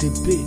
KDB.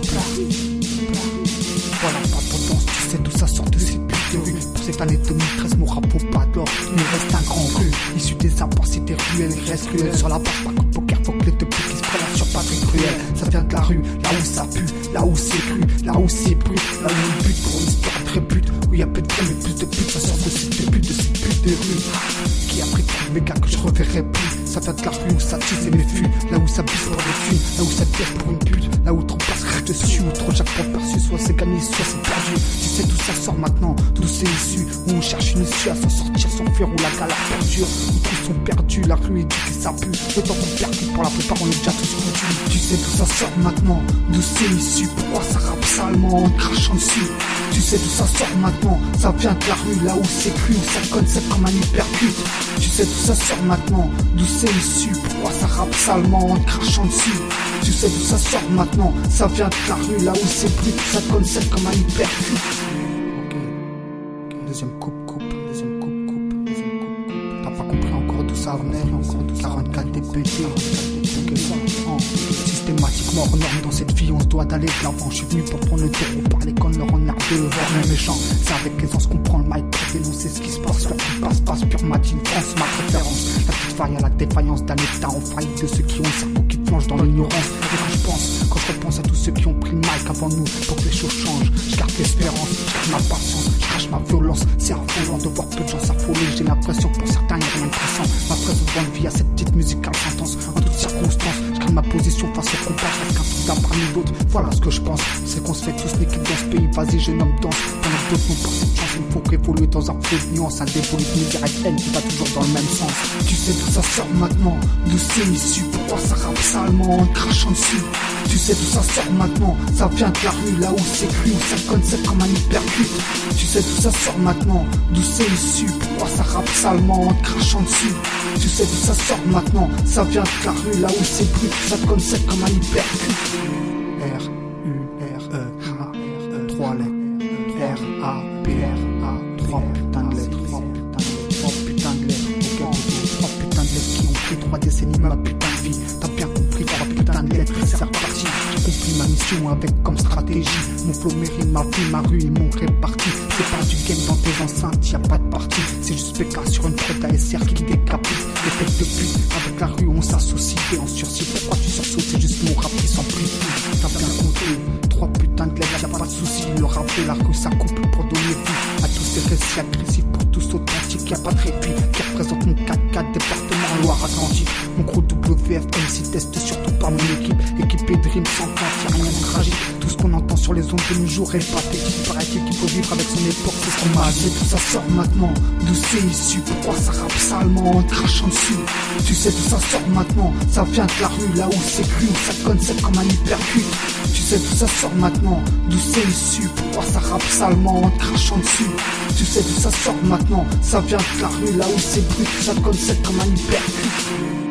Voilà, pas tendance, tu sais d'où ça sort de ces putes de rue. Pour cette année 2013, mon rap au pas d'or, il me reste un grand cru. Issu des apports, c'était ruelle, il reste cruel. Sur la barre, pas comme poker, faut que les deux putes qui se prennent sur Patrick Cruel. Ça vient de la rue, là où ça pue, là où c'est cru, là où c'est brut, là où on bute pour une histoire très pute. Où y a peu de femmes mais plus de putes, ça sort de ces putes, de ces putes de rue. Qui a pris tous mes gars que je reverrai plus. Ça vient de la rue où ça tisse et mes fûts, là où ça bise pour des thunes, là où ça piège pour une pute, là où trop passe reste dessus, où trop chaque fois perçu, soit c'est gagné, soit c'est perdu. Tu sais d'où ça sort maintenant, d'où c'est issu, où on cherche une issue à s'en sortir sans fuir, où la galère perdure, où tous sont perdus, la rue est dure et ça pue. Le temps qu'on percute, pour la plupart on est déjà tous foutus. Tu sais d'où ça sort maintenant, d'où c'est issu, pourquoi ça rappe salement en crachant dessus. Tu sais d'où ça sort maintenant, ça vient de la rue, là où c'est cru, où ça concept comme un hypercute. Tu sais d'où ça sort maintenant, d'où c'est issu, pourquoi ça rappe salement en crachant dessus. Tu sais d'où ça sort maintenant, ça vient de la rue, là où c'est plus, ça concept comme un hypercute. Ok, deuxième coupe. T'as pas compris encore d'où ça venait, encore d'où 44 DPT. Systématiquement hors norme dans cette vie, on se doit d'aller de l'avant. Je suis venu pour prendre le taureau par les cornes, leur emmerdeux, voir les méchants. C'est avec aisance qu'on prend le mic pour dénoncer ce qui se passe. Faire qui passe, pure matine, France, ma préférence. La petite faille à la défaillance d'un état en faillite de ceux qui ont le cerveau qui plonge dans l'ignorance. Et quand je repense à tous ceux qui ont pris le mic avant nous pour que les choses changent, je garde l'espérance, je garde ma patience, je crache ma violence. C'est affolant de voir peu de gens s'affoler. J'ai l'impression que pour certains y'a rien de pressant. Ma fraise au vent de vie à cette petite musicale sentence. En toutes circonstances, je garde ma position face au combat. Parce qu'un truc d'un parmi d'autres, voilà ce que je pense. C'est qu'on se fait tous l'équipe dans ce pays. Vas-y jeune homme danse. Pendant que d'autres n'ont pas cette chance, il faut évoluer dans un flot de nuances. Un dévolu de misère et de haine qui va toujours dans le même sens. Tu sais d'où ça sort maintenant, d'où c'est issu, pourquoi ça rappe salement en crachant dessus. Tu sais d'où ça sort maintenant, ça vient de la rue, là où c'est cru, où ça concept comme un hypercute. Tu sais d'où ça sort maintenant, d'où c'est issu, pourquoi ça rappe salement en crachant dessus. Tu sais d'où ça sort maintenant, ça vient de la rue, là où c'est brut, ça concept comme un hypercute. R-U-R-E-H-R-E 3 lettres, R-A-P-R-A 3 putains de lettres, 3 putains de lettres, 3 putains de lettres qui ont pris 3 décennies ma putain de vie. T'as bien compris, 3 putains de lettres, c'est reparti. J'ai compris ma mission avec comme stratégie. Mon flow mérite ma vie, ma rue et mon réparti. C'est pas du game dans tes enceintes, y'a pas de partie. C'est juste PK sur une prod ASR qui décapite. Les têtes de pute, avec la rue on s'associe et on sursit. Pourquoi tu sursautes, c'est juste mon rap qui s'amplifie. T'as bien compris, 3 putains de lettres, y'a pas de soucis. Le rap et la rue ça couple pour donner vie à tous ces récits agressifs, pour tous authentiques. Y'a pas de répit, qui représente mon 4-4 département Loire-Atlantique. Mon gros WF MC teste surtout par mon équipe. Équipé de rimes sans temps, y'a rien de tragique. Tout ce qu'on entend sur les ondes de nos jours est pathétique. Paraît-il qu'il faut vivre avec son époque, c'est ce qu'on m'a dit. Tout ça sort maintenant, d'où c'est issu, pourquoi ça rappe salement en crachant dessus. Tu sais d'où ça sort maintenant, ça vient de la rue, là où c'est cru, où ça concept comme un hypercute. Tu sais d'où ça sort maintenant, d'où c'est issu, pourquoi ça rappe salement en crachant dessus. Tu sais d'où ça sort maintenant, ça vient de la rue, là où c'est brut, ça concept comme un hypercute.